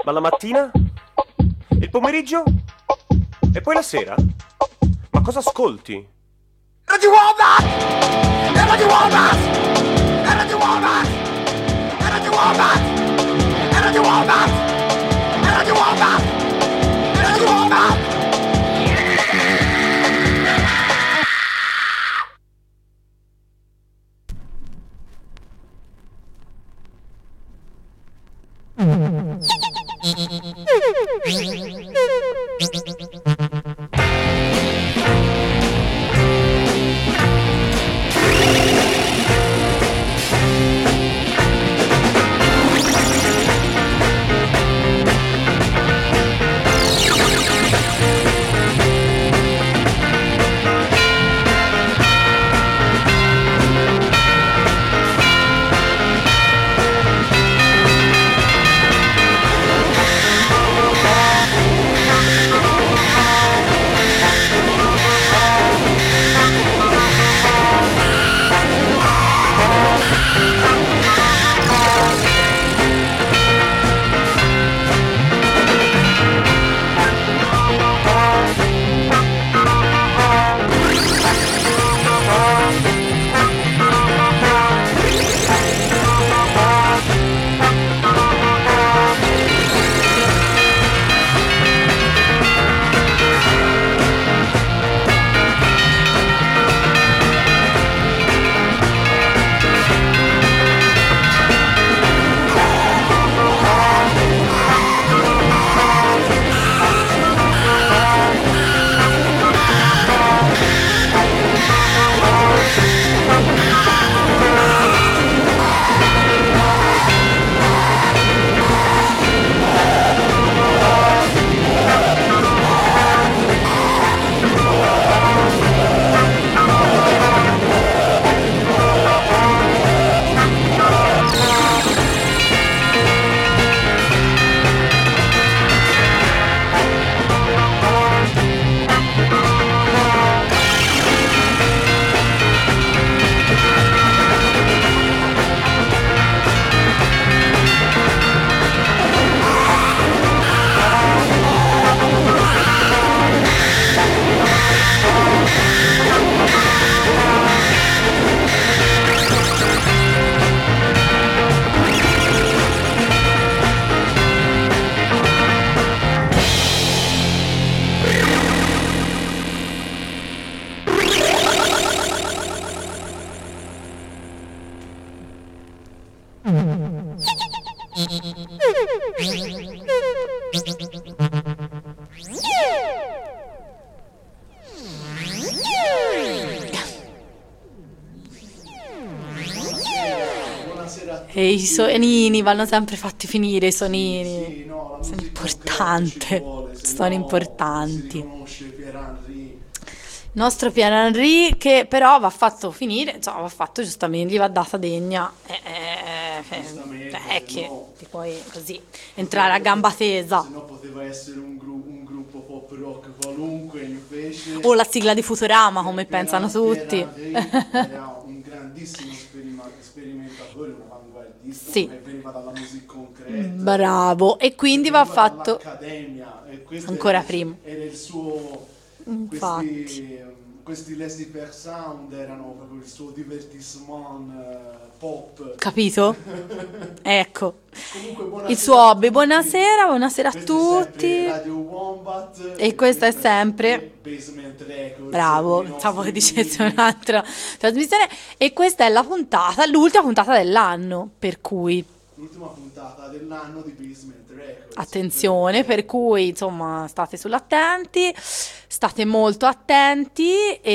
Ma la mattina? Il pomeriggio? E poi la sera? Ma cosa ascolti? Radio Wombat! Radio Wombat! Radio Wombat! Radio Wombat! Radio Wombat! Radio Wombat! Radio Wombat! E i sonini vanno sempre fatti finire, i sonini. Sì, no, la Sono musica importanti, ci vuole, se sono no importanti. Si conosce Pierre Henry. Il nostro Pierre Henry che però va fatto finire, insomma, va fatto giustamente, gli va data degna. Giustamente, Che no. ti puoi così entrare a gamba tesa. Se no poteva essere un gruppo pop rock qualunque, invece O la sigla di Futurama, come Pierre pensano Henry tutti. era un grandissimo sperimentatore, un avanguardista, Sì. che veniva dalla musica concreta. Bravo, e quindi va veniva fatto dall'accademia, e questo ancora era, prima. era il suo Infatti. questi Lazy Per Sound erano proprio il suo divertissement pop. Capito? Ecco. Comunque, buonasera Il suo a hobby. tutti. Buonasera a Questo è tutti. sempre Radio Wombat E questa è sempre Basement Records. Bravo, i pensavo che nostri dicesse figli. un'altra trasmissione. E questa è la puntata, l'ultima puntata dell'anno, per cui L'ultima puntata dell'anno di Basement Records. attenzione, per cui insomma state sull'attenti, state molto attenti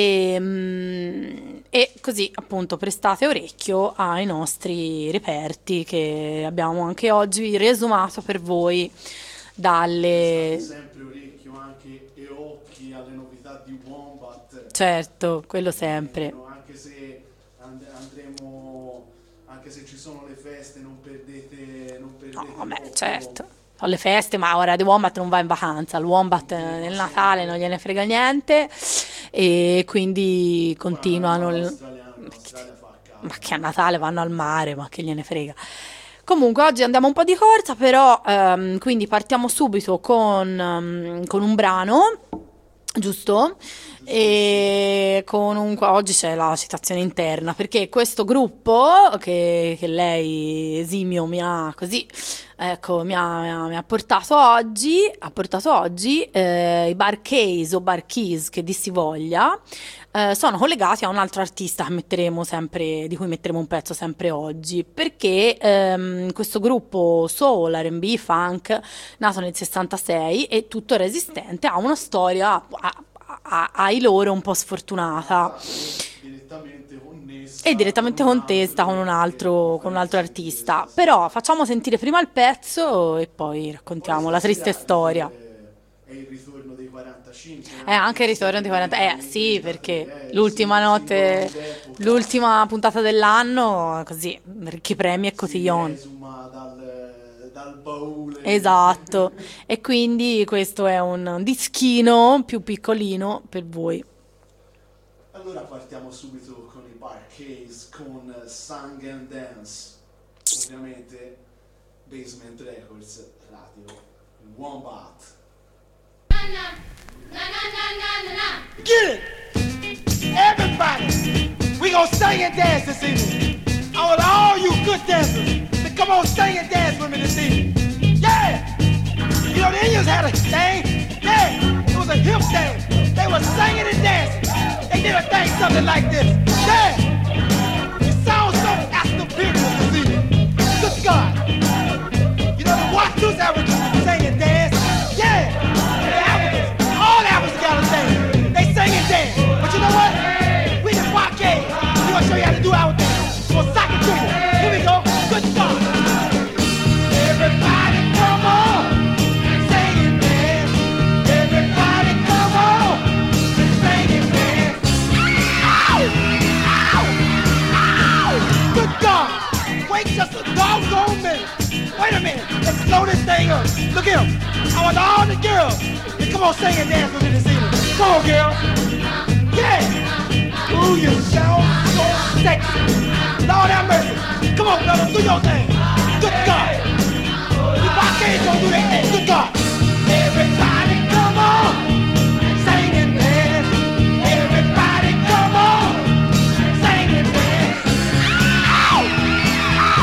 e così appunto prestate orecchio ai nostri reperti che abbiamo anche oggi riesumato per voi dalle... Sempre orecchio anche e occhi alle novità di Wombat. Certo, quello sempre. Anche se andremo, anche se ci sono le feste, non perdete No, vabbè, poco. certo. Sono le feste, ma ora The Wombat non va in vacanza. Il Wombat nel Natale non gliene frega niente e quindi continuano. L'Australia fa a caso. Ma che a Natale vanno al mare, ma che gliene frega. Comunque oggi andiamo un po' di corsa, però quindi partiamo subito con un brano, giusto? E oggi c'è la citazione interna, perché questo gruppo che lei, Esimio, mi ha così, ecco, mi ha portato oggi, i Bar Keys o Bar Keys, che dir si voglia, sono collegati a un altro artista che metteremo sempre, di cui metteremo un pezzo sempre oggi, perché questo gruppo soul, R&B, funk, nato nel 66 e tuttora esistente, ha una storia ai loro un po' sfortunata e direttamente contesta con un altro artista. Però facciamo sentire prima il pezzo e poi raccontiamo la triste storia. È il ritorno dei 45. È anche il ritorno dei 40. Sì, perché l'ultima notte, l'ultima puntata dell'anno, così, ricchi premi e cotillon. Esuma dal baule. Esatto. E quindi questo è un dischino più piccolino per voi. Allora partiamo subito con i Bar Keys, con Song and Dance. Ovviamente Basement Records, radio Wombat. Get it! Everybody! We gonna sing and dance this evening. I want all you good dancers to come on sing and dance with me this evening. Yeah! You know the Indians had a thing. Yeah! It was a hip thing. They were singing and dancing. They did a thing something like this. Yeah! It sounds so African people this evening. Good God! You know the Watus Africans sing and dance. Yeah! The Africans, all Africans got a thing. They sing and dance. But you know what? We the Parquet. We're gonna show you how to do our thing. We're gonna sock it to you. Here we go. Good God! Everybody come on, sing and dance. Everybody come on, sing and dance. Ow! Ow! Ow! Good God! Wait just a doggone minute. Wait a minute. Let's slow this thing up. Look at him. I want all the girls to come on sing and dance with me this evening. Come on, girl. Yeah! Ooh, you sound so sexy. Lord have mercy. Come on, brother, do your thing. Good God. The Parquets gonna do their thing. Good God. Everybody come on. Sing and dance. Everybody come on. Sing and dance. Ow! Ow!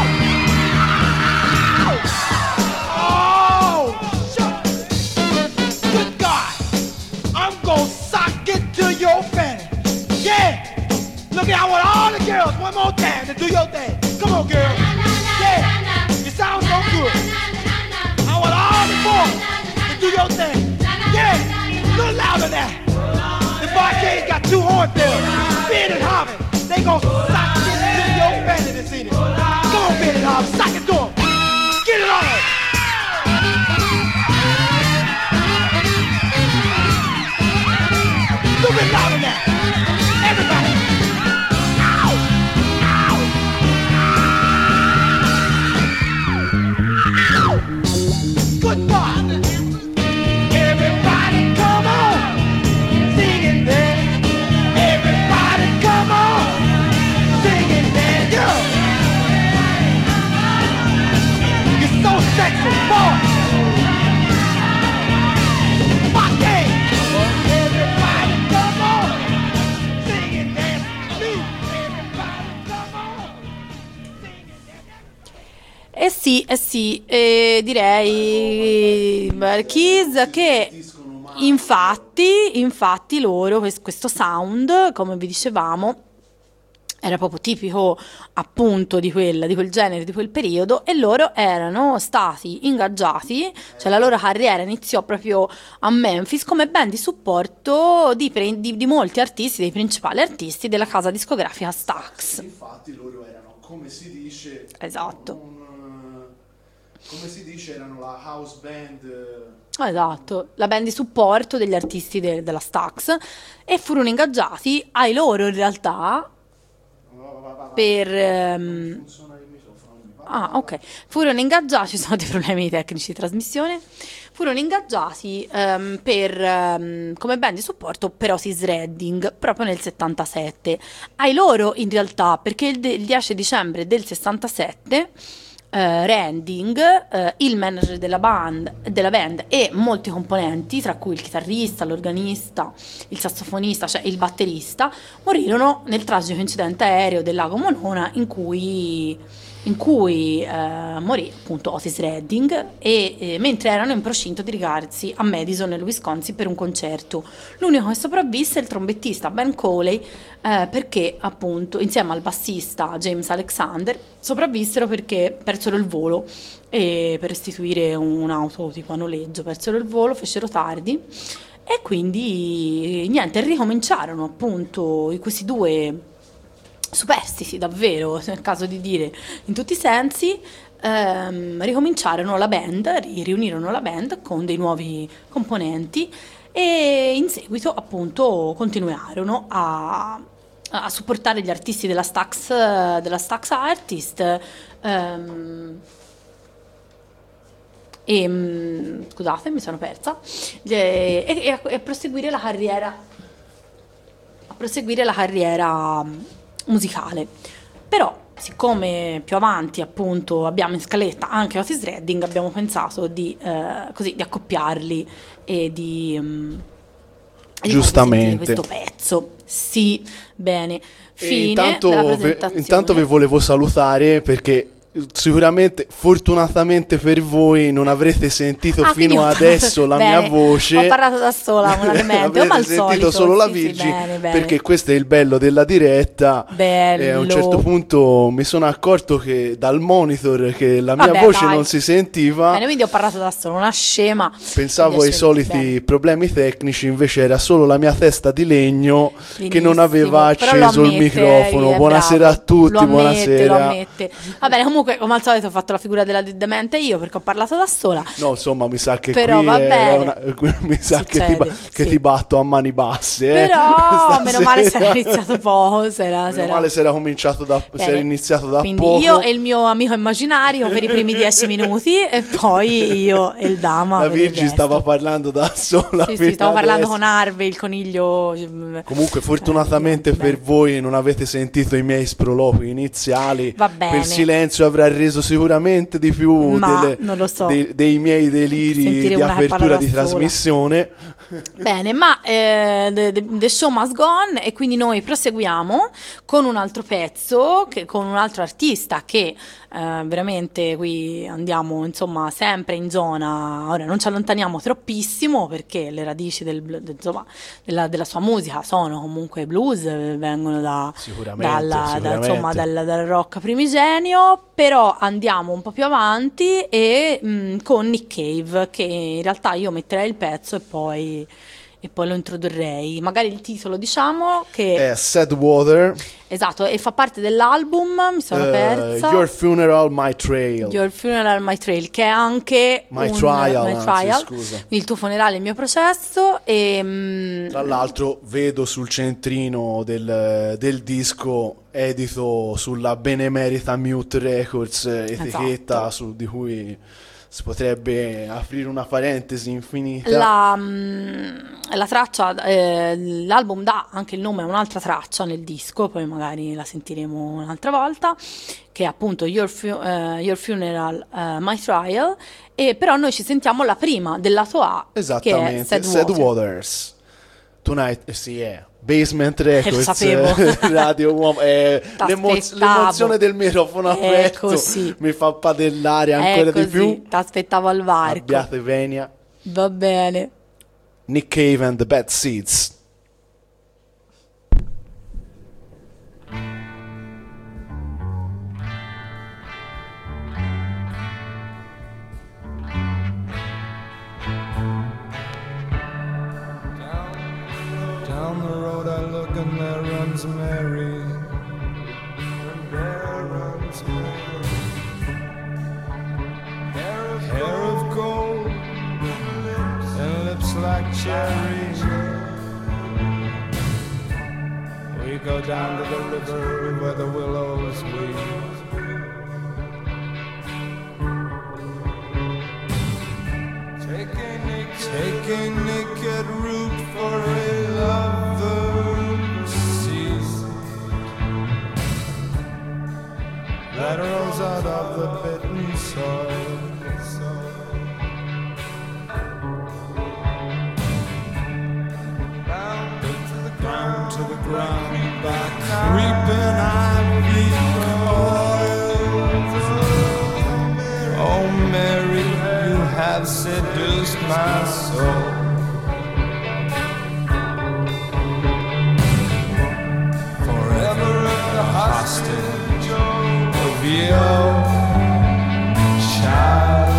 Ow! Oh, shut. Good God. I'm gonna sock it to your fanny. Yeah. Look at, I want all the girls one more time to do your thing. Come on, girl. Yeah. You sound so good. I want all the boys to do your thing. Yeah. A little louder now. The Parquets got two hornbills. Ben and Harvey. They gon' sock it to your fanny this evening. Come on, Ben and Harvey. Sock it to them. Get it on. A little bit louder now. Everybody. Good God! Everybody come on, sing and dance. Everybody come on, sing and dance. Yeah. You're so sexy, boy. Parquet. Everybody come on, sing and dance. Me. Everybody come on, sing and dance. Eh sì, direi Bar Keys che infatti loro, questo sound, come vi dicevamo, era proprio tipico appunto di quel genere, di quel periodo, e loro erano stati ingaggiati, cioè la loro carriera iniziò proprio a Memphis come band di supporto di molti artisti, dei principali artisti della casa discografica Stax. Infatti loro erano, come si dice, Esatto. Come si dice, erano la house band. Esatto, la band di supporto degli artisti della Stax, e furono ingaggiati ai loro in realtà per Funziona il microfono. ok, furono ingaggiati, ci sono dei problemi tecnici di trasmissione, furono ingaggiati come band di supporto per Otis Redding proprio nel 77. Ai loro in realtà, perché il 10 dicembre del 67 Redding, il manager della band e molti componenti, tra cui il chitarrista, l'organista, il sassofonista, cioè il batterista, morirono nel tragico incidente aereo del lago Monona in cui morì appunto Otis Redding mentre erano in procinto di recarsi a Madison nel Wisconsin per un concerto. L'unico che sopravvisse è il trombettista Ben Coley, perché appunto insieme al bassista James Alexander sopravvissero perché persero il volo e per restituire un'auto tipo a noleggio persero il volo, fecero tardi e quindi niente, ricominciarono appunto questi due superstiti, davvero, nel caso di dire, in tutti i sensi. Ricominciarono la band, riunirono la band con dei nuovi componenti e in seguito appunto continuarono a supportare gli artisti della Stax Artist scusate, mi sono persa, e a proseguire la carriera musicale. Però siccome più avanti appunto abbiamo in scaletta anche Otis Redding, abbiamo pensato di accoppiarli e di giustamente questo pezzo. Sì, bene. Fine della presentazione. Intanto vi volevo salutare perché sicuramente, fortunatamente per voi, non avrete sentito fino adesso la mia voce. Ho parlato da sola, una demente, ma al sentito solito solo la sì, Virgi, bene. perché questo è il bello della diretta. E a un certo punto mi sono accorto che dal monitor che la mia voce non si sentiva. Bene, quindi ho parlato da sola, una scema. Pensavo ai soliti problemi tecnici, invece era solo la mia testa di legno che non aveva acceso il microfono. Buonasera a tutti, buonasera. Lo ammette. Va bene, comunque come al solito ho fatto la figura della demente io perché ho parlato da sola. No, insomma, mi sa che però mi sa che ti batto a mani basse. Però meno male se era iniziato poco. Meno male se era cominciato se era iniziato da quindi poco. Io e il mio amico immaginario per i primi 10 minuti e poi io e il Dama. La Virgi stava parlando da sola. Sì, stavo parlando con Harvey, il coniglio. Comunque fortunatamente per voi non avete sentito i miei sproloqui iniziali. Va bene. Quel silenzio avrà reso sicuramente di più non lo so. dei miei deliri di apertura di trasmissione. Bene, ma the show must go on e quindi noi proseguiamo con un altro pezzo, con un altro artista che veramente qui andiamo insomma sempre in zona, ora non ci allontaniamo troppissimo perché le radici della sua musica sono comunque blues, vengono dal rock primigenio, però andiamo un po' più avanti e con Nick Cave, che in realtà io metterei il pezzo e poi lo introdurrei, magari il titolo diciamo che è Sad Water. Esatto, e fa parte dell'album, mi sono persa, Your Funeral, My Trail, che è anche My Trial, scusa. Il tuo funerale, il mio processo. E tra l'altro vedo sul centrino del disco edito sulla benemerita Mute Records, etichetta di cui si potrebbe aprire una parentesi infinita. La traccia, l'album dà anche il nome a un'altra traccia nel disco, poi magari la sentiremo un'altra volta, che è appunto Your Funeral, My Trial, e però noi ci sentiamo la prima del lato A, esattamente, che è Sad Waters. Tonight, sì, è Basement Records, sapevo. Radio Uomo, l'emozione del microfono aperto mi fa padellare ancora di più. T'aspettavo al varco. Abbiate venia. Va bene. Nick Cave and the Bad Seeds. Down the road I look and there runs Mary. And there runs Mary. Hair of gold and lips like cherries. We go down to the river where the willows weep. Take a naked root for a lover's season. Let her crawls out of the bitten soil. Down to the ground by creeping ivy coils. Oh Mary, you have seduced my soul. Forever a hostage of your child.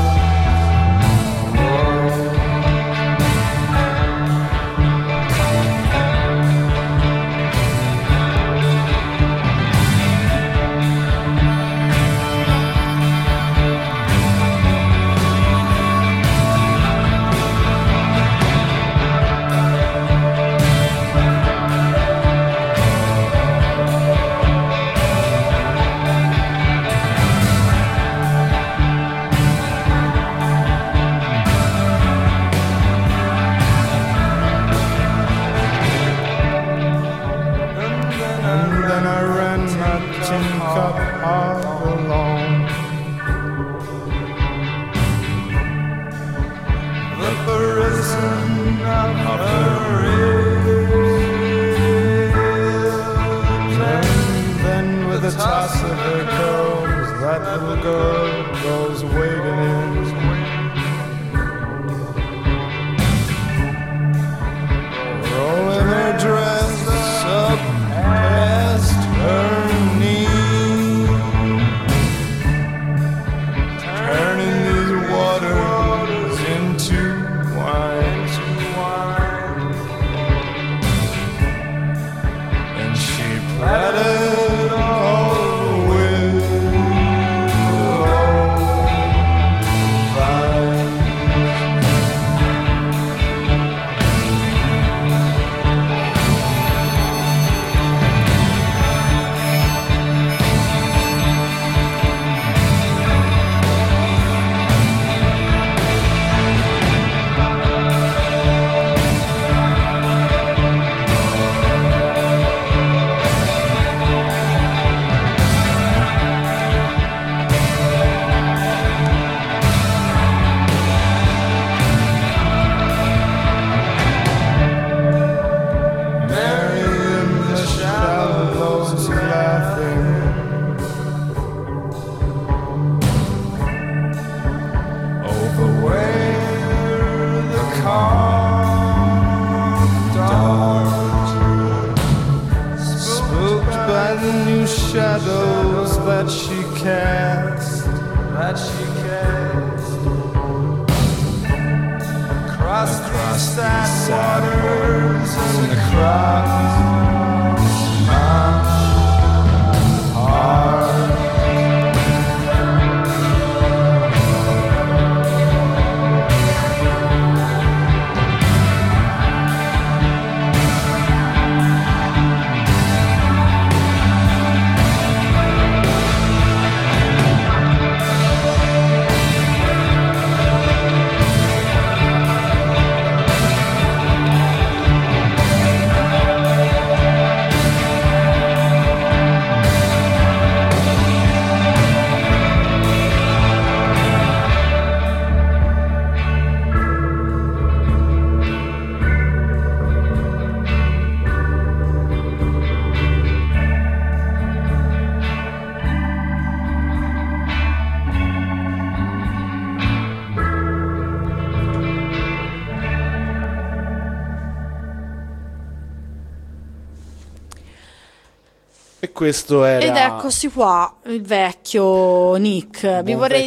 E questo era... Ed eccoci qua, il vecchio Nick. Vi vorrei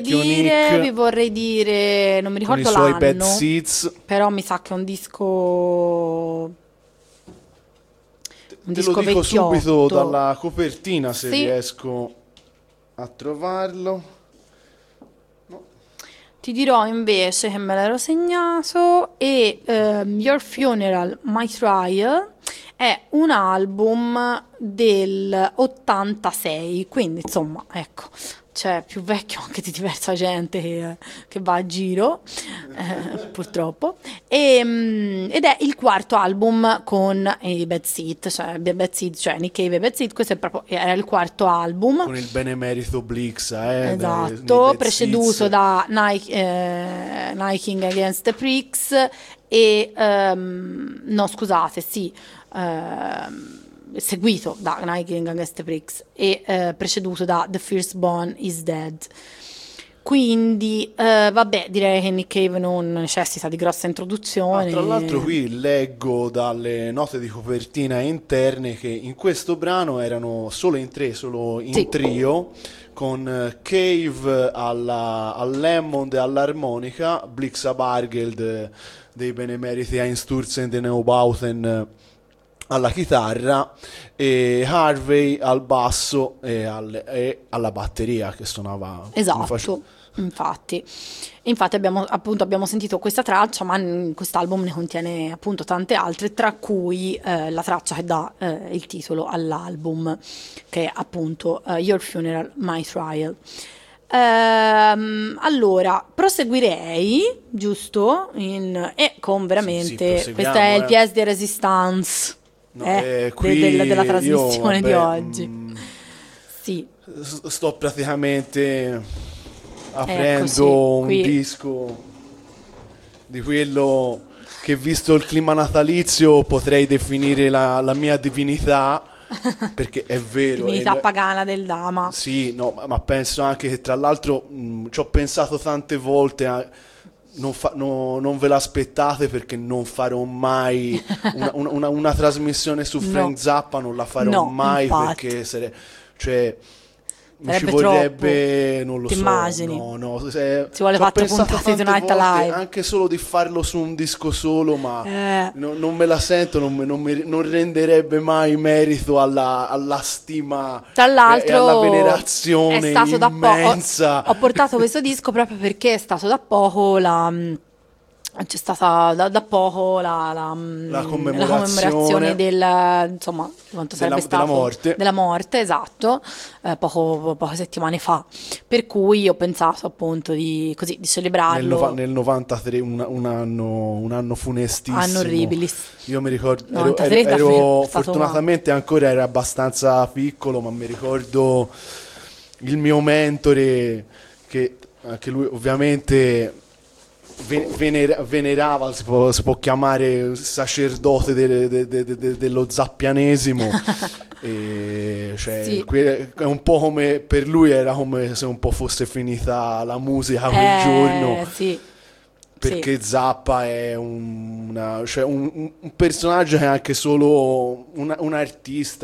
dire, non mi ricordo con i suoi l'anno, Bad Seeds. però mi sa che è un disco... Te lo dico subito dalla copertina, se sì, riesco a trovarlo. No. Ti dirò invece che me l'ero segnato e Your Funeral, My Trial è un album del 86, quindi insomma, ecco, c'è più vecchio anche di diversa gente che va a giro, purtroppo. ed è il quarto album con i Bad Seed, cioè Nick Cave e Bad Seed. Questo era il quarto album con il benemerito Blix, esatto, preceduto da Niking Against the Pricks e no scusate sì seguito da Niking Against the Pricks e preceduto da The Firstborn is Dead. Quindi vabbè, direi che Nick Cave non necessita di grossa introduzione. Tra l'altro qui leggo dalle note di copertina interne che in questo brano erano solo in trio, con Cave all'Hammond e all'armonica, Blixa Bargeld dei benemeriti Einstürzen e Neubauten alla chitarra e Harvey al basso e alla batteria che suonava. Esatto, infatti abbiamo sentito questa traccia, ma quest'album ne contiene appunto tante altre, tra cui la traccia che dà il titolo all'album, che è appunto Your Funeral, My Trial. Allora proseguirei, giusto? Con veramente sì, questo è il pièce de résistance. Della trasmissione di oggi. Sì. Sto praticamente aprendo un disco di quello che, visto il clima natalizio, potrei definire la mia divinità, perché è vero, divinità pagana del Dama. Sì, no, ma penso anche che, tra l'altro, ci ho pensato tante volte non ve l'aspettate, perché non farò mai una trasmissione su Frank Zappa, non la farò mai, infatti. Perché mi ci vorrebbe troppo. Non lo Immagini. Si vuole 4 puntate di Night Alive, anche solo di farlo su un disco solo, ma non me la sento, non renderebbe mai merito alla stima, tra l'altro, e alla venerazione è stato immensa. Ho portato questo disco proprio perché è stato da poco c'è stata da poco la commemorazione insomma, quanto sarebbe stato della morte, esatto, poche settimane fa, per cui ho pensato appunto di celebrarlo nel 93, un anno funestissimo, anno orribilis. Io mi ricordo, 93 ero fortunatamente ancora ero abbastanza piccolo, ma mi ricordo il mio mentore, che anche lui ovviamente venerava, si può chiamare sacerdote dello zappianesimo. E sì. È un po' come per lui, era come se un po' fosse finita la musica quel giorno, sì. perché Zappa è un personaggio che è anche solo un artista,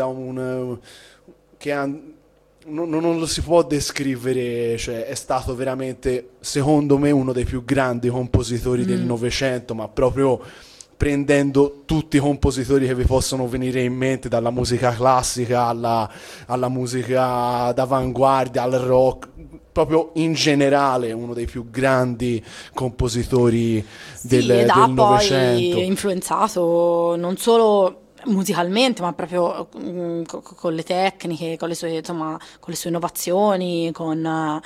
che non lo si può descrivere, è stato veramente, secondo me, uno dei più grandi compositori del Novecento, ma proprio prendendo tutti i compositori che vi possono venire in mente, dalla musica classica alla musica d'avanguardia, al rock, proprio in generale uno dei più grandi compositori del Novecento. Poi influenzato non solo musicalmente, ma proprio con le tecniche, con le sue innovazioni, con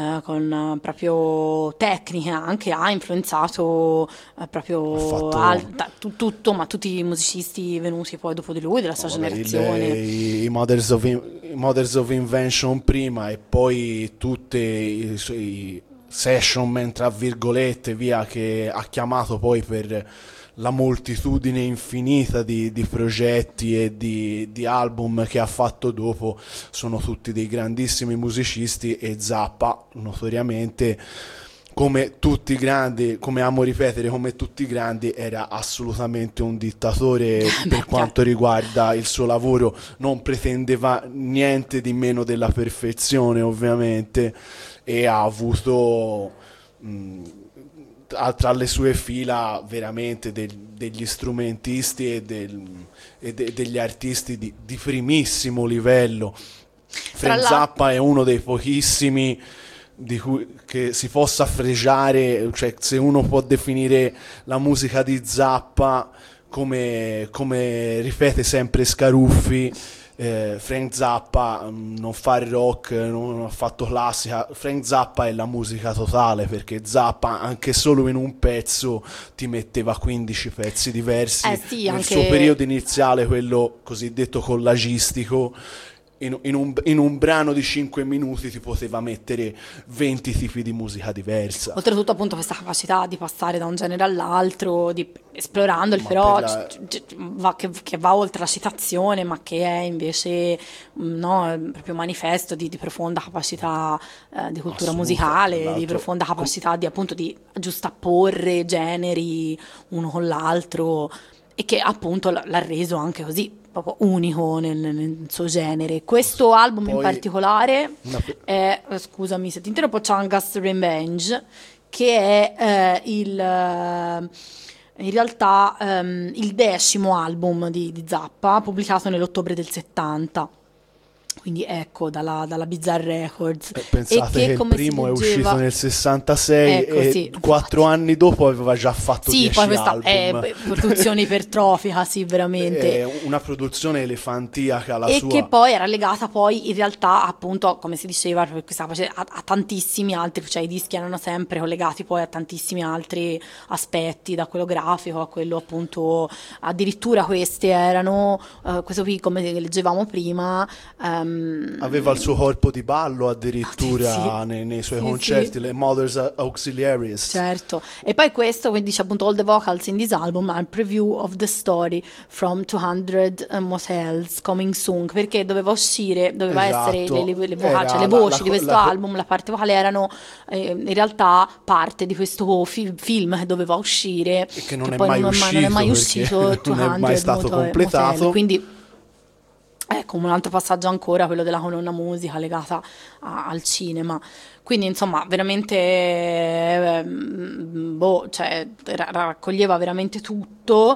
proprio tecniche anche, ha influenzato proprio tutto, ma tutti i musicisti venuti poi dopo di lui, della sua generazione. I Mothers of Invention prima, e poi tutte i session, tra virgolette, via, che ha chiamato poi per la moltitudine infinita di progetti e di album che ha fatto dopo. Sono tutti dei grandissimi musicisti, e Zappa notoriamente, come tutti i grandi, come amo ripetere, come tutti i grandi, era assolutamente un dittatore per quanto riguarda il suo lavoro. Non pretendeva niente di meno della perfezione, ovviamente, e ha avuto tra le sue fila veramente degli strumentisti e degli artisti di primissimo livello. Frank Zappa è uno dei pochissimi che si possa fregiare, se uno può definire la musica di Zappa come ripete sempre Scaruffi, Frank Zappa non fa il rock, non ha fatto classica. Frank Zappa è la musica totale, perché Zappa anche solo in un pezzo ti metteva 15 pezzi diversi. Sì, nel anche... suo periodo iniziale, quello cosiddetto collagistico, in un brano di 5 minuti ti poteva mettere 20 tipi di musica diversa. Oltretutto appunto questa capacità di passare da un genere all'altro, esplorandoli, Ma però che va oltre la citazione, ma che è invece proprio manifesto di profonda capacità di cultura musicale, di profonda capacità di appunto di giustapporre generi uno con l'altro, e che appunto l'ha reso anche così proprio unico nel suo genere. Questo album in particolare è, scusami se ti interrompo, Chungus Revenge, che è in realtà il 10° album di Zappa, pubblicato nell'ottobre del 70. Quindi ecco, dalla Bizarre Records. Pensate che il primo è uscito nel 66, e 4 anni dopo aveva già fatto 10 poi questa album. è produzione ipertrofica, sì, veramente. È una produzione elefantiaca la e sua. Che poi era legata poi in realtà appunto, come si diceva, a tantissimi altri, cioè i dischi erano sempre collegati poi a tantissimi altri aspetti, da quello grafico a quello appunto, addirittura queste erano, questo qui come leggevamo prima, aveva il suo corpo di ballo addirittura nei suoi concerti, le Mothers Auxiliaries. Certo. E poi questo, quindi dice appunto all the vocals in this album are preview of the story from 200 motels coming soon, perché doveva essere le voci di questo album, la parte vocale erano in realtà parte di questo film che doveva uscire, e che non che è poi mai non è mai uscito, non è mai stato completato. Motel. Quindi ecco, un altro passaggio ancora, quello della colonna musica legata al cinema. Quindi insomma veramente cioè, raccoglieva veramente tutto,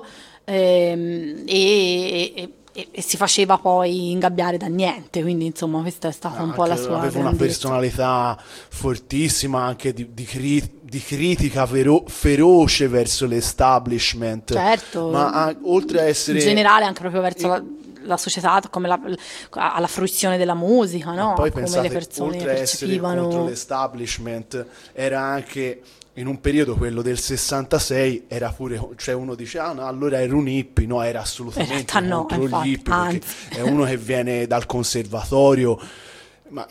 e si faceva poi ingabbiare da niente, quindi insomma questa è stata un po' la sua aveva una personalità fortissima, anche di critica feroce verso l'establishment, certo, ma oltre a essere in generale anche proprio verso la società, come alla fruizione della musica, no? Poi come pensate, le persone oltre a essere contro l'establishment, era anche in un periodo, quello del 66, era pure, cioè uno dice no, allora era un hippie, no, era assolutamente contro gli hippie, perché è uno che viene dal conservatorio, ma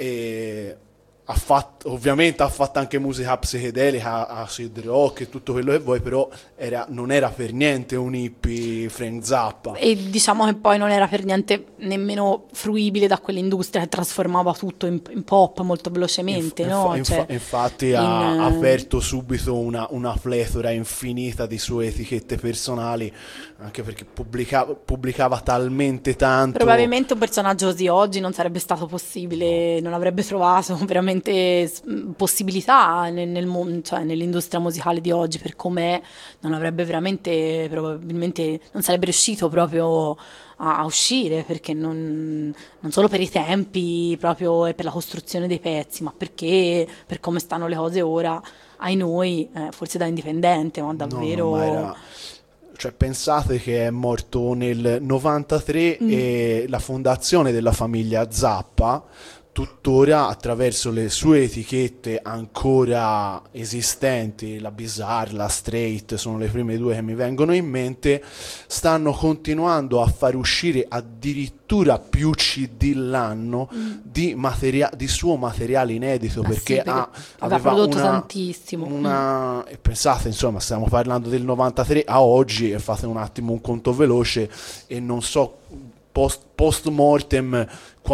ovviamente ha fatto anche musica psichedelica, acid rock e tutto quello che vuoi, però non era per niente un hippie Frank Zappa. E diciamo che poi non era per niente nemmeno fruibile da quell'industria che trasformava tutto in pop molto velocemente, infatti ha aperto subito una pletora infinita di sue etichette personali, anche perché pubblicava talmente tanto. Probabilmente un personaggio così oggi non sarebbe stato possibile, non avrebbe trovato veramente possibilità cioè nell'industria musicale di oggi, per com'è, non avrebbe veramente, probabilmente non sarebbe riuscito proprio a uscire, perché non solo per i tempi proprio e per la costruzione dei pezzi, ma perché per come stanno le cose ora ai noi, forse da indipendente, ma davvero cioè pensate che è morto nel 93 e la fondazione della famiglia Zappa tuttora, attraverso le sue etichette ancora esistenti, la Bizarre, la Straight, sono le prime due che mi vengono in mente, stanno continuando a far uscire addirittura più CD l'anno di suo materiale inedito, perché aveva prodotto tantissimo. E pensate, insomma, stiamo parlando del 93 a oggi, e fate un attimo un conto veloce, e non so post mortem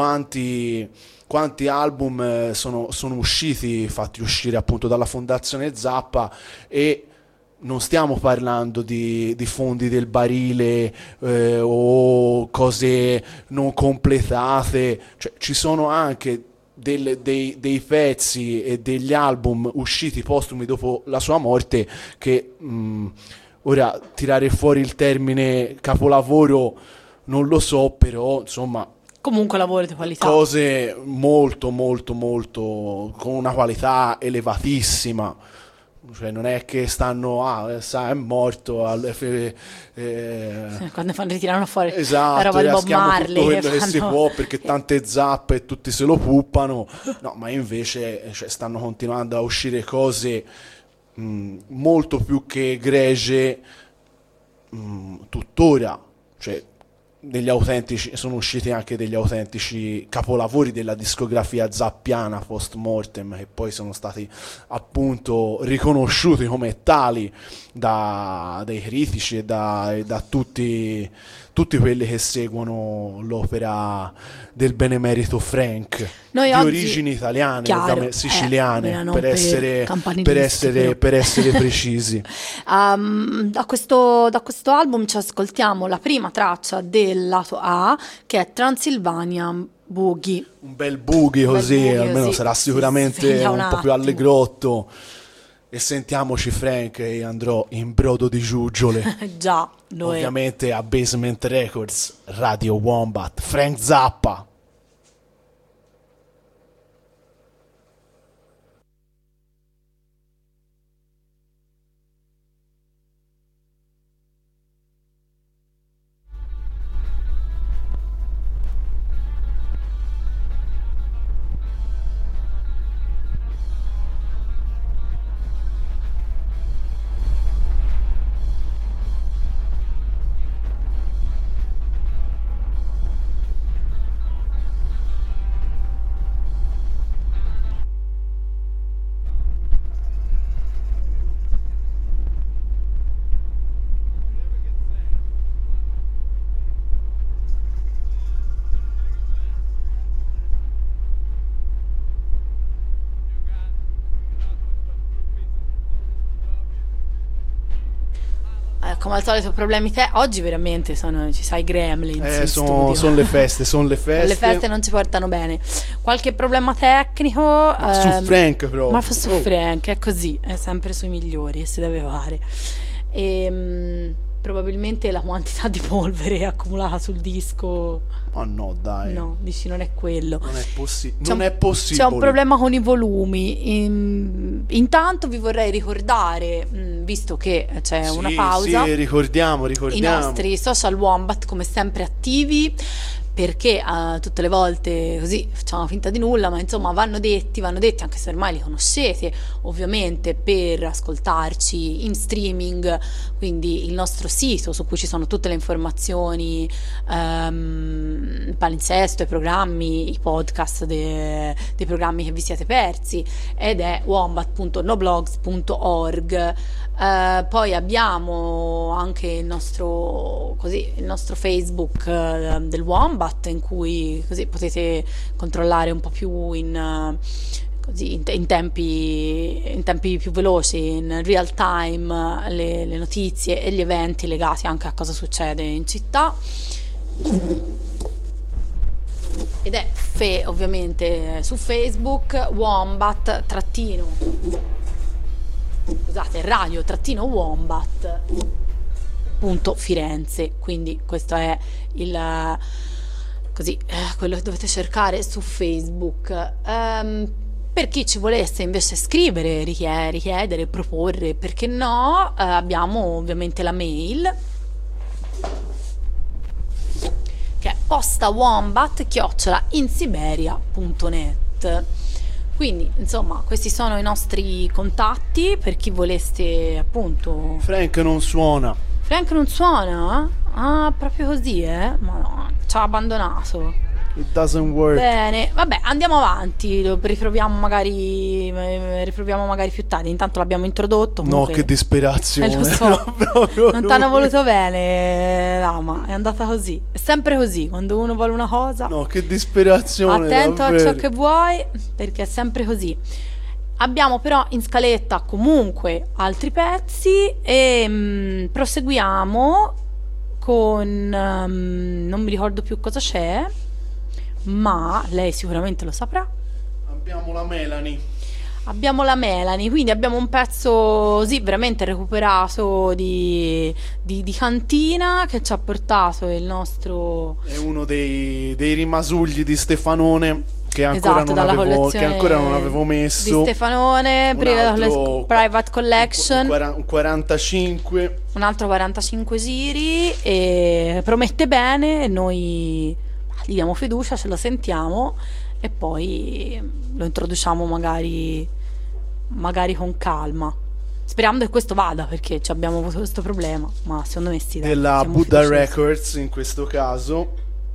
quanti album sono usciti, fatti uscire appunto dalla Fondazione Zappa, e non stiamo parlando di fondi del barile o cose non completate, cioè ci sono anche dei pezzi e degli album usciti postumi dopo la sua morte che ora tirare fuori il termine capolavoro non lo so, però insomma comunque lavoro di qualità, cose molto molto molto con una qualità elevatissima, Cioè non è che stanno, è morto, Quando ritirano fuori esatto, la roba di Bob schiamo Marley, tutto quello che si fanno- può perché tante zappe e tutti se lo puppano. No, ma invece cioè, stanno continuando a uscire cose molto più che egregie tuttora. Cioè degli autentici, sono usciti anche degli autentici capolavori della discografia zappiana post mortem, che poi sono stati appunto riconosciuti come tali dai critici e da tutti quelli che seguono l'opera del benemerito Frank, Noi di oggi- origini italiane, chiaro, siciliane, non per per essere campanilisti, per essere precisi. Da questo album ci ascoltiamo la prima traccia del lato A, che è Transylvania Boogie. Un bel boogie così, boogie almeno così, sarà si sicuramente sveglia un un po' più attimo. allegrotto. E sentiamoci Frank e andrò in brodo di giuggiole. Già, noi. Ovviamente a Basement Records, Radio Wombat, Frank Zappa. Come al solito problemi te. Oggi veramente ci sai Gremlins in Sono studio. le feste, sono le feste. Le feste non ci portano bene. Qualche problema tecnico. Su Frank proprio. Ma su Frank, è così, è sempre sui migliori e si deve fare. Probabilmente la quantità di polvere accumulata sul disco. Oh no, dai. No, dici non è quello. Non è C'è possibile. C'è un problema con i volumi. Intanto vi vorrei ricordare, visto che c'è una pausa, Sì, ricordiamo. i nostri social Wombat come sempre attivi, perché tutte le volte così facciamo finta di nulla, ma insomma vanno detti anche se ormai li conoscete, ovviamente, per ascoltarci in streaming, quindi il nostro sito su cui ci sono tutte le informazioni, il palinsesto, i programmi, i podcast dei programmi che vi siete persi, ed è wombat.noblogs.org. Poi abbiamo anche il nostro Facebook del Wombat, in cui così potete controllare un po' più in tempi più veloci, in real time, le notizie e gli eventi legati anche a cosa succede in città. Ed è ovviamente su Facebook Wombat radio-wombat.firenze, quindi questo è quello che dovete cercare su Facebook. Per chi ci volesse invece scrivere, richiedere, proporre, perché no, abbiamo ovviamente la mail, che è postawombat@insiberia.net. Quindi insomma questi sono i nostri contatti per chi voleste, appunto. Frank non suona. Ah, proprio così, ma no, ci ha abbandonato. It doesn't work. Bene, vabbè, andiamo avanti, lo riproviamo magari più tardi. Intanto l'abbiamo introdotto. No, Comunque, che disperazione. lo so. No, proprio Non ti hanno voluto bene, no, ma è andata così. È sempre così, quando uno vuole una cosa. No, che disperazione. Attento davvero. a ciò che vuoi, perché è sempre così. Abbiamo però in scaletta comunque altri pezzi e proseguiamo con non mi ricordo più cosa c'è, ma lei sicuramente lo saprà. Abbiamo la Melanie, quindi abbiamo un pezzo veramente recuperato di cantina, che ci ha portato il nostro... è uno dei rimasugli di Stefanone, che ancora, Esatto, non dalla avevo, che collezione ancora non avevo messo. di Stefanone, Private Collection. Un 45. Un altro 45 giri e promette bene, noi gli diamo fiducia, ce lo sentiamo e poi lo introduciamo magari con calma. Speriamo che questo vada, perché abbiamo avuto questo problema, ma secondo me sì. Della siamo Buddha fiduciosi. Records in questo caso.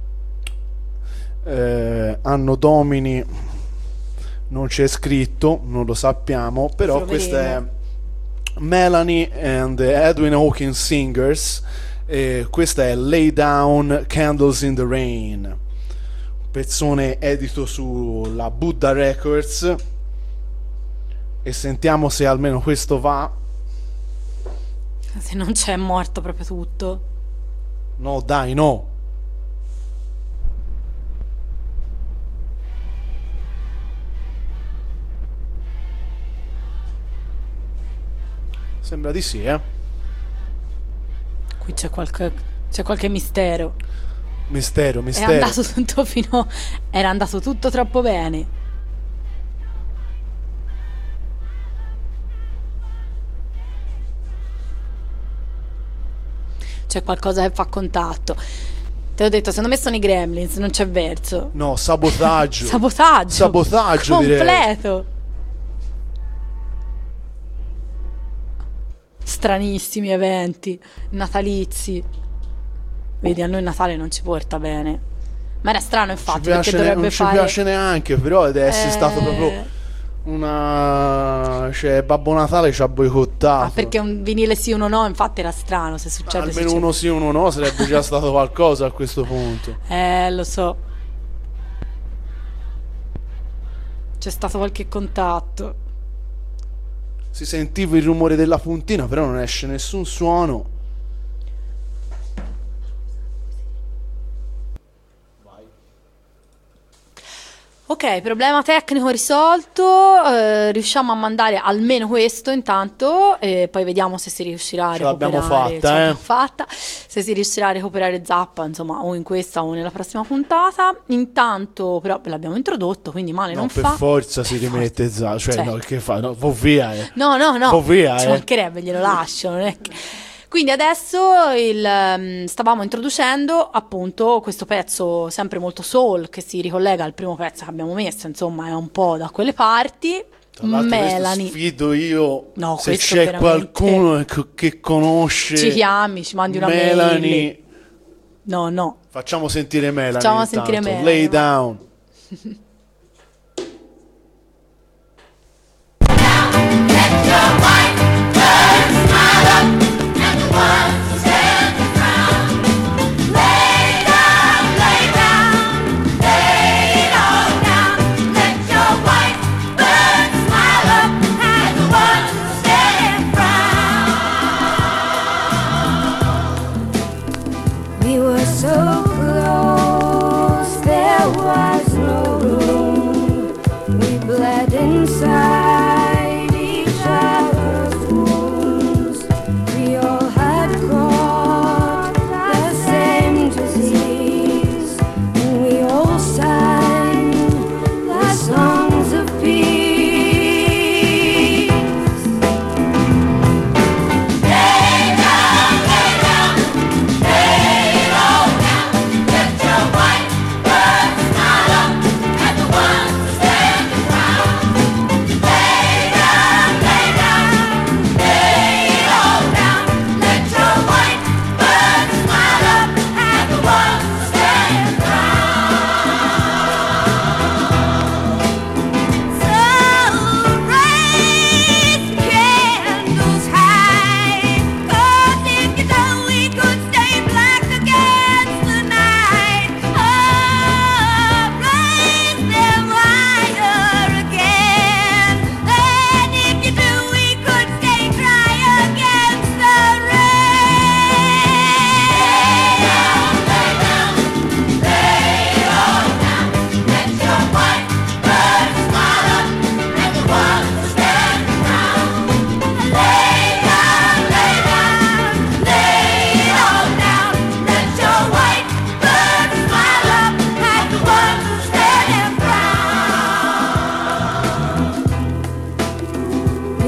Anno domini non c'è scritto, non lo sappiamo, però Lo questa vedremo. è Melanie and Edwin Hawkins Singers, questa è Lay Down Candles in the Rain, pezzone edito sulla Buddha Records, e sentiamo se almeno questo va. Se non c'è, morto proprio tutto. No dai, no. Sembra di sì, Qui c'è qualche mistero. Mistero. Era andato tutto troppo bene. C'è qualcosa che fa contatto. Te l'ho detto, secondo me sono i Gremlins, non c'è verso. No, sabotaggio. Sabotaggio direi. completo. Stranissimi eventi natalizi. Vedi, a noi Natale non ci porta bene. Ma era strano infatti, perché dovrebbe non fare... ci piace neanche, però deve essere stato proprio una... Cioè, Babbo Natale ci ha boicottato. Ah, perché un vinile sì, uno no, infatti era strano se succede. Almeno succede. uno sì, uno no, sarebbe già stato qualcosa a questo punto. Lo so. C'è stato qualche contatto. Si sentiva il rumore della puntina, però non esce nessun suono. Ok, problema tecnico risolto, riusciamo a mandare almeno questo intanto e poi vediamo se si riuscirà a Ce l'abbiamo recuperare. fatta, Ce l'abbiamo fatta, se si riuscirà a recuperare Zappa, insomma, o in questa o nella prossima puntata. Intanto però l'abbiamo introdotto, quindi male No, non per fa. forza si rimette Zappa, cioè no, che fa? No, va via, No, Va via, ci mancherebbe, glielo lascio, non è che... Quindi adesso stavamo introducendo appunto questo pezzo sempre molto soul che si ricollega al primo pezzo che abbiamo messo, insomma è un po' da quelle parti. Tra l'altro Melanie, sfido io, No, se questo c'è veramente- qualcuno che conosce ci chiami, ci mandi una Melanie, mail. No. facciamo sentire Melanie. Facciamo intanto. sentire Melanie, Lay vai. down. We were so close, there was no room.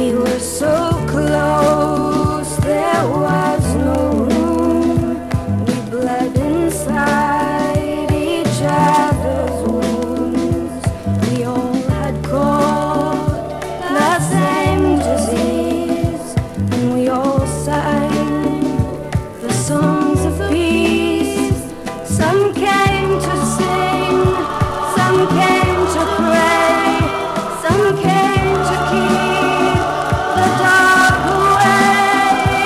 We were so close, there was no room. We bled inside each other's wounds. We all had caught the same disease, and we all sang the songs of peace. Some came to sing, some came to pray, some came to keep the dark away.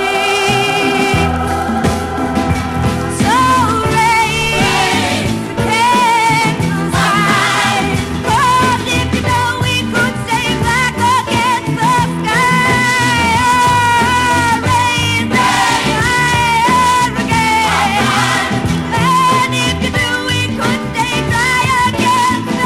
So rain came high, but if you know we could stay black against the sky. Rain high again, and if you knew we could stay dry against the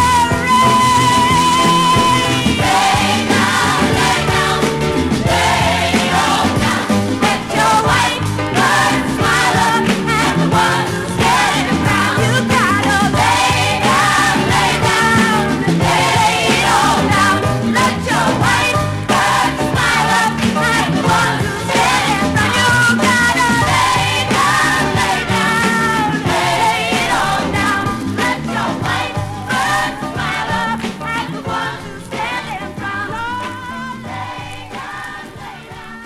rain. Lay down, lay down, lay it all down. Let your white blood smile up at the ones who stand around. You gotta lay down, lay down, lay it all down. Let your white blood smile up at the ones who stand around. You gotta lay down, lay down, lay it all down. Let your white blood smile up at the ones who stand around. Lay down, lay down.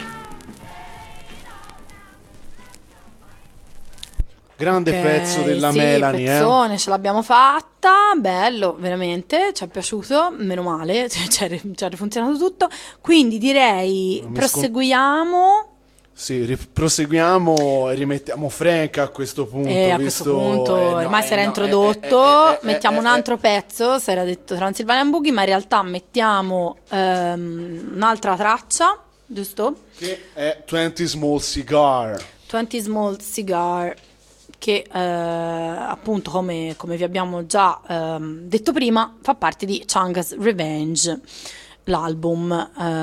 Grande Ok, pezzo della sì, Melanie, pezzone, ce l'abbiamo fatta, bello, veramente, ci è piaciuto, meno male, ci ha rifunzionato tutto, quindi direi Non mi proseguiamo. Sì, proseguiamo e rimettiamo Frank a questo punto. E a visto, questo punto ormai si era introdotto, mettiamo un altro pezzo, si era detto Transylvanian Boogie, ma in realtà mettiamo un'altra traccia, giusto? che è 20 Small Cigar. 20 Small Cigar, che appunto come vi abbiamo già detto prima fa parte di Chunga's Revenge, l'album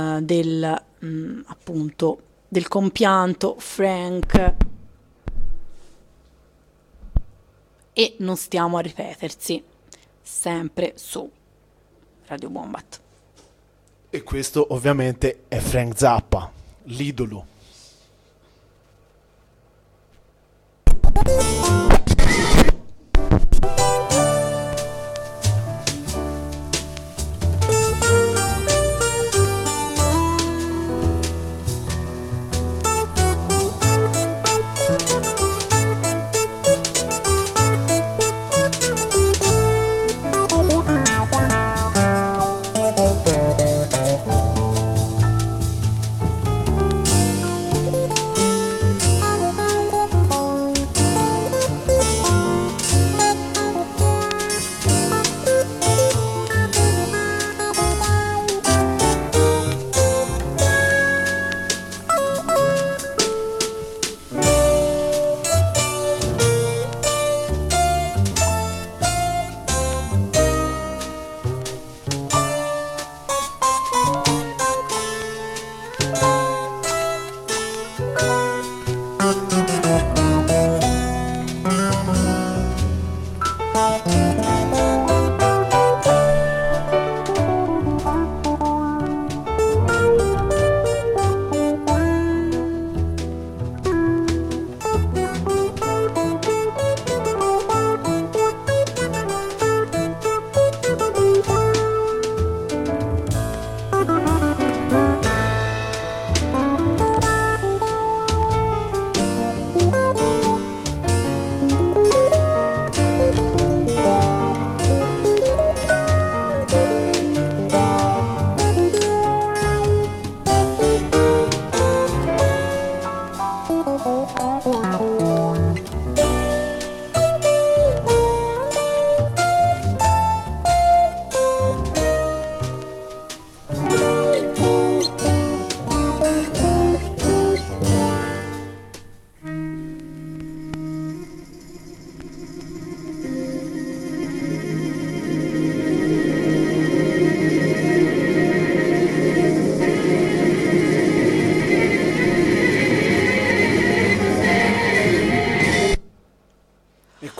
appunto del compianto Frank. E non stiamo a ripetersi, sempre su Radio Wombat. E questo ovviamente è Frank Zappa, l'idolo.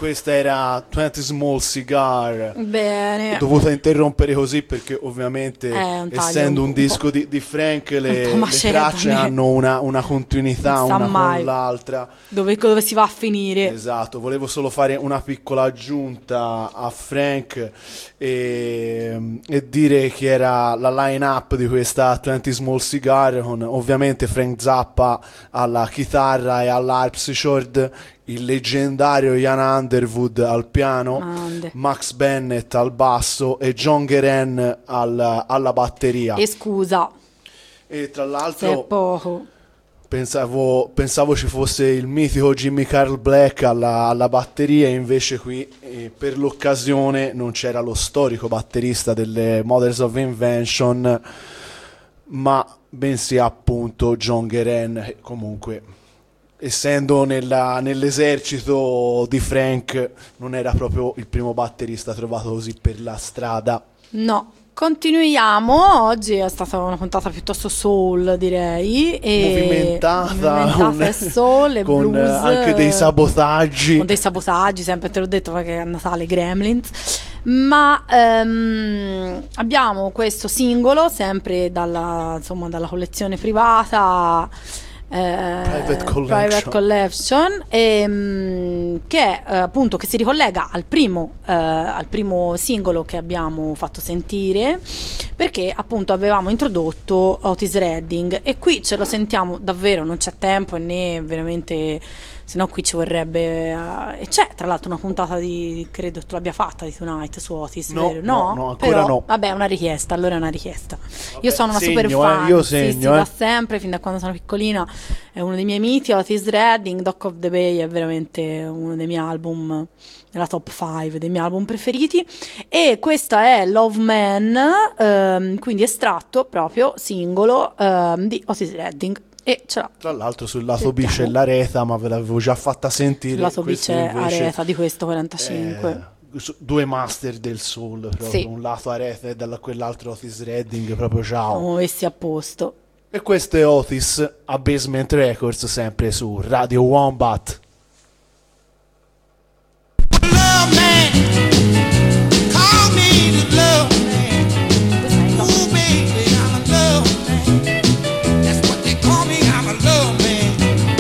questa era 20 Small Cigar. Bene. Ho dovuto interrompere così perché ovviamente un taglio essendo un un disco po'. di Frank un le po' maceta, tracce hanno una continuità Non sa una mai. con l'altra. Dove si va a finire? Esatto, volevo solo fare una piccola aggiunta a Frank e dire che era la line-up di questa 20 Small Cigar con ovviamente Frank Zappa alla chitarra e all'harpsichord, il leggendario Ian Underwood al piano, Grande. Max Bennett al basso e John Guerin alla batteria. E scusa, E tra se è l'altro poco. pensavo ci fosse il mitico Jimmy Carl Black alla batteria, e invece qui per l'occasione non c'era lo storico batterista delle Mothers of Invention, ma bensì appunto John Guerin, che comunque essendo nell'esercito di Frank non era proprio il primo batterista trovato così per la strada. No, continuiamo. Oggi è stata una puntata piuttosto soul, direi. E movimentata e soul e con blues. anche dei sabotaggi. Con dei sabotaggi, sempre te l'ho detto perché è Natale Gremlins. Ma abbiamo questo singolo, sempre dalla collezione privata. Private Collection che appunto che si ricollega al primo singolo che abbiamo fatto sentire, perché appunto avevamo introdotto Otis Redding e qui ce lo sentiamo davvero, non c'è tempo né veramente, se no qui ci vorrebbe e c'è tra l'altro una puntata credo tu l'abbia fatta di Tonight su Otis, No, vero? no, ancora però, no. vabbè, è una richiesta, allora è una richiesta. Io Vabbè, sono una segno, super fan, io sì, segno, da sempre, fin da quando sono piccolina, è uno dei miei miti. Otis Redding, Dock of the Bay è veramente uno dei miei album, nella top 5 dei miei album preferiti, e questa è Love Man, quindi estratto proprio singolo di Otis Redding, e ce l'ha. Tra l'altro sul lato B Sentiamo. c'è l'Areta, ma ve l'avevo già fatta sentire. Sul lato B Questo c'è invece, Areta di questo 45. due master del soul, proprio. Sì. Un lato Areta e quell'altro Otis Redding, proprio ciao. Siamo messi a posto. E questo è Otis a Basement Records, sempre su Radio Wombat. Love man, call me the love man. Ooh, baby, I'm a love man. That's what they call me, I'm a love man.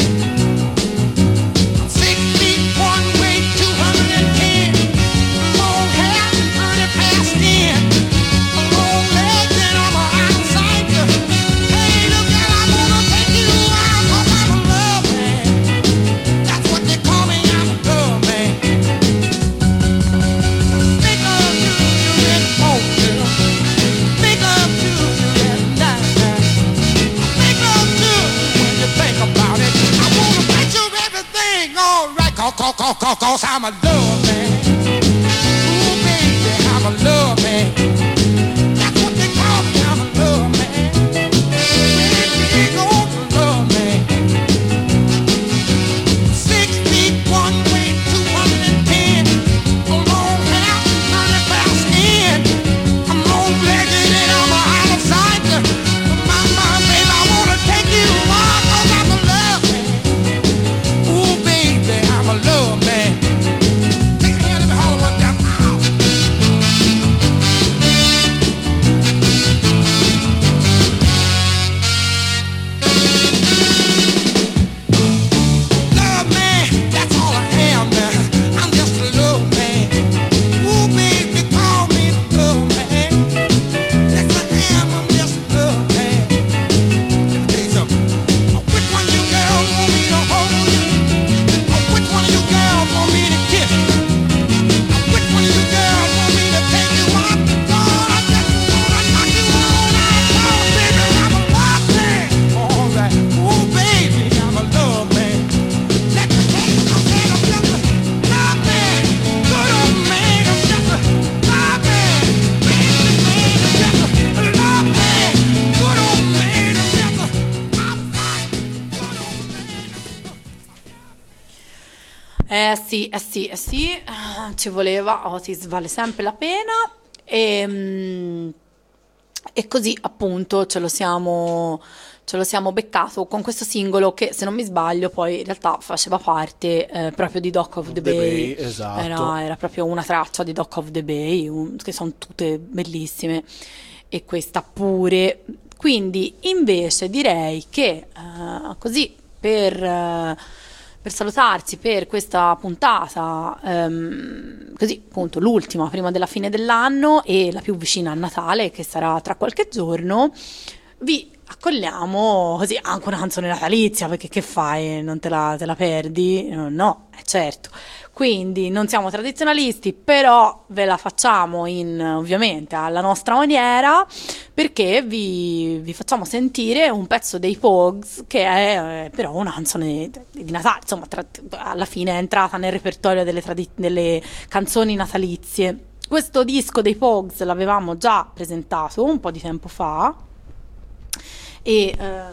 I'm 6 feet 1 weight, 210. Long hair and pretty past skin. Long legs and I'm a outside. Hey, look at, I wanna take you out 'cause I'm a love man. That's what they call me, I'm a love man. Think of you in the morning. Think of you at night. Think of you when you think about it. I wanna make sure everything alright. Cause I'm a love man. Ooh, baby, I'm a love man. That's what they call me, I'm a love man. Big old love man. 6 feet 1 weight, 210. Long hair, 90 past skin. I'm long-legged and I'm a outside. My baby, I wanna take you out 'cause I'm a love man. Ooh, baby, I'm a love man. Take a hand, let me holler one time. Ow. Love man, that's all I am now. I'm just a love man. Ooh, baby, call me love man. Yes, I am, I'm just a love man. Let me tell you something. Which one of you girls want me to hold you? Which one of you girls want me to kiss you? Which one of you girls want me to take you out the door? I just wanna knock you all out. Oh, baby, I'm a love man. All right. Ooh, baby, I'm a love man. Let me tell you something, I'm just a love man. Good old man, I'm just a love man. Baby, man, I'm just a love man. Good old man, I'm just a love man. Good old man. Sì, ci voleva. Otis vale sempre la pena, e così appunto ce lo siamo ce lo siamo beccato con questo singolo che, se non mi sbaglio, poi in realtà faceva parte proprio di Dock of the Bay. Esatto. Era proprio una traccia di Dock of the Bay, che sono tutte bellissime, e questa pure. Quindi invece direi che così per salutarsi per questa puntata, così appunto l'ultima prima della fine dell'anno e la più vicina a Natale, che sarà tra qualche giorno, vi accogliamo così anche una canzone natalizia, perché che fai? Non te la perdi? No, certo. Quindi non siamo tradizionalisti, però ve la facciamo ovviamente alla nostra maniera, perché vi facciamo sentire un pezzo dei Pogues che è però una canzone di Natale, insomma alla fine è entrata nel repertorio delle canzoni natalizie. Questo disco dei Pogues l'avevamo già presentato un po' di tempo fa e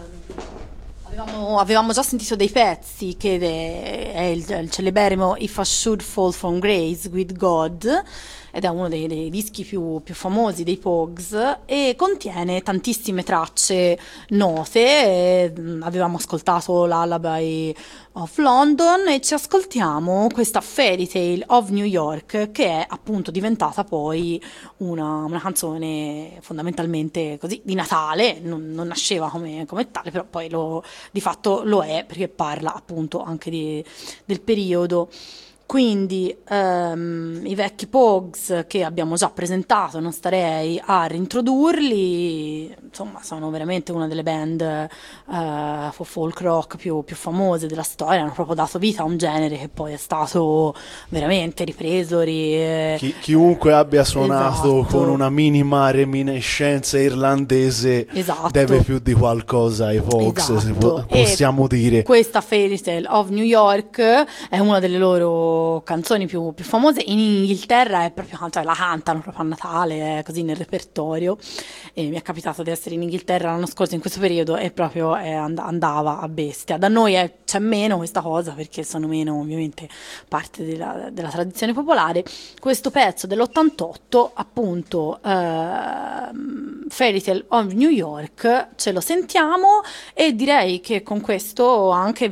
avevamo già sentito dei pezzi, che è il celeberrimo If I Should Fall From Grace with God, ed è uno dei dischi più famosi dei Pogues, e contiene tantissime tracce note. Avevamo ascoltato l'Lullaby of London e ci ascoltiamo questa Fairy Tale of New York, che è appunto diventata poi una canzone fondamentalmente così di Natale. Non nasceva come tale, però poi di fatto lo è, perché parla appunto anche del periodo. Quindi i vecchi Pogues, che abbiamo già presentato, non starei a reintrodurli, insomma sono veramente una delle band folk rock più famose della storia. Hanno proprio dato vita a un genere che poi è stato veramente ripreso. Chiunque abbia suonato Esatto. con una minima reminiscenza irlandese Esatto. deve più di qualcosa ai Pogues, Esatto. possiamo dire. Questa Fairy Tale of New York è una delle loro canzoni più famose. In Inghilterra è proprio, cioè, la cantano proprio a Natale, è così nel repertorio, e mi è capitato di essere in Inghilterra l'anno scorso in questo periodo e proprio andava a bestia. Da noi c'è meno questa cosa, perché sono meno ovviamente parte della tradizione popolare. Questo pezzo dell'88, appunto, Fairy Tale of New York, ce lo sentiamo, e direi che con questo anche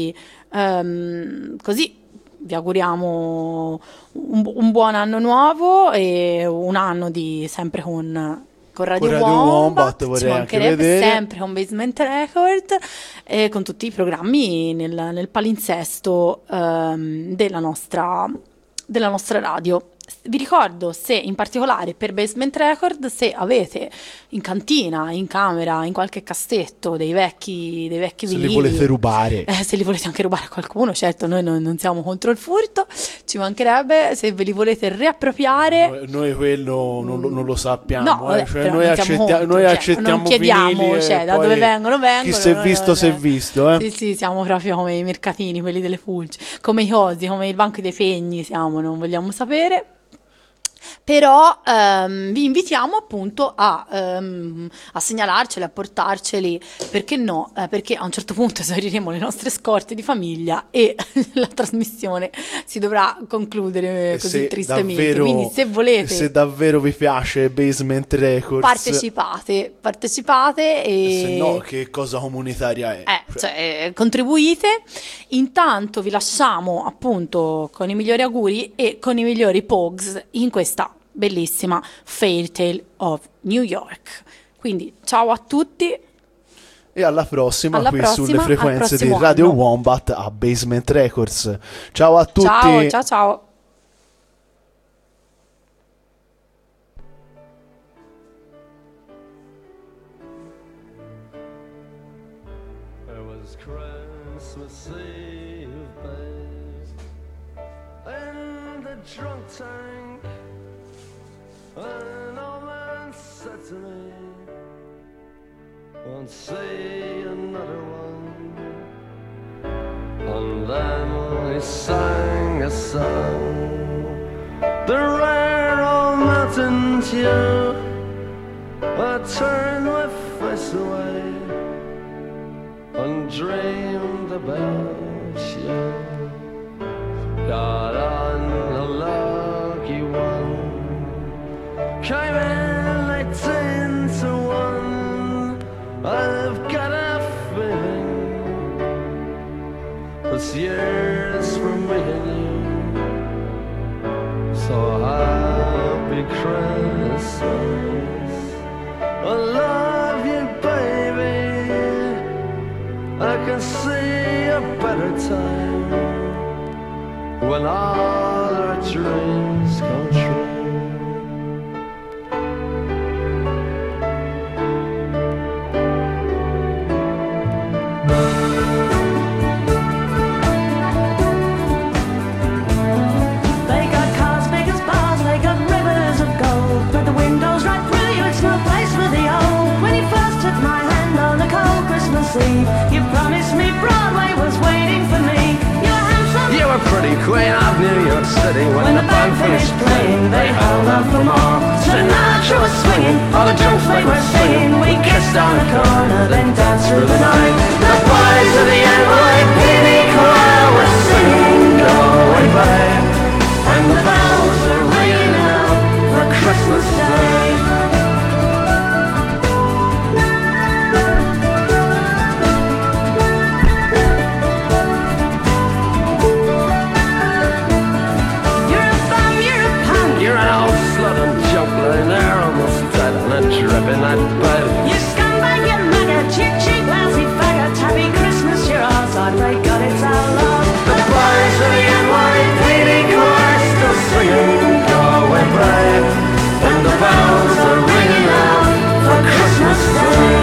così vi auguriamo un buon anno nuovo e un anno sempre con Radio Wombat, vorrei ci anche mancherebbe, vedere. sempre con Basement Record, e con tutti i programmi nel palinsesto della nostra radio. Vi ricordo, se in particolare per Basement Record, se avete in cantina, in camera, in qualche cassetto dei vecchi Se vinili, li volete rubare, se li volete anche rubare a qualcuno, certo, noi non siamo contro il furto, ci mancherebbe. Se ve li volete riappropriare, noi quello non lo sappiamo. no, vabbè, Cioè, però noi non siamo contro, noi cioè, accettiamo non chiediamo, vinili, cioè, e da poi dove vengono. chi si è noi visto non- si è visto, Sì, siamo proprio come i mercatini, quelli delle pulci, come i cosi, come il banco dei pegni siamo, non vogliamo sapere. Però vi invitiamo appunto a segnalarceli, a portarceli, perché no? Perché a un certo punto esauriremo le nostre scorte di famiglia e la trasmissione si dovrà concludere così tristemente. Quindi se volete, se davvero vi piace Basement Records, partecipate e se no, che cosa comunitaria è? contribuite. Intanto vi lasciamo appunto con i migliori auguri e con i migliori Pogues in questa bellissima Fairy Tale of New York. Quindi ciao a tutti e alla prossima Alla qui prossima, sulle al frequenze di prossimo Radio anno. Wombat a Basement Records. Ciao a tutti. ciao. It was Christmas Eve, babe, in the drunk tank. An old man said to me, "Won't see another one." And then he sang a song, the rare old mountain tune. I turned my face away and dreamed about you. Got on a lucky one, came in late 10 to 1. I've got a endless years for me and you. So happy Christmas, I love you, baby. I can see a better time when all our dreams come true. They got cars big as bars, they got rivers of gold, but the windows right through you, it's no place for the old. When you first took my hand on a cold Christmas Eve, you promised me Broadway was waiting for me. You were handsome, You were pretty queen of New York City. When the band finished playing, they held out for more. Sinatra was swinging, all the jokes they were singing. We kissed on the corner, then danced through the night. The boys of the NYPD choir were singing "Go Away Babe," and the bells were ringing out for Christmas Day. you're a bum, you're a punk. You're an old slut and junk lying there almost dead on a drip in that bed. You scumbag, you maggot, cheap, cheap, lousy faggot. Happy Christmas, you're ours, I pray God it's our love. The boys of the NYPD chorus still singing "Go Away Babe," and the bells are ringing out for Christmas Day.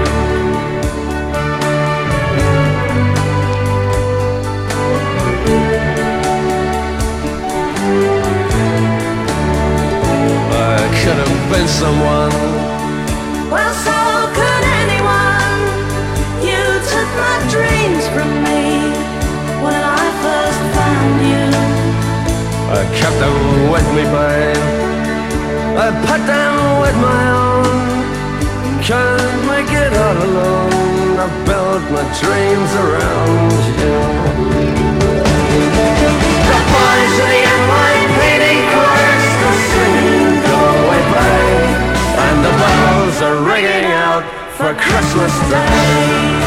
I could have been someone. Well, so could anyone. You took my dreams from me when I first found you. I kept them with me, babe. I put them with my own. Can't make it all alone. I built my dreams around you. The boys of the NYPD chorus are singing "Go Away Babe," and the bells are ringing out for Christmas Day.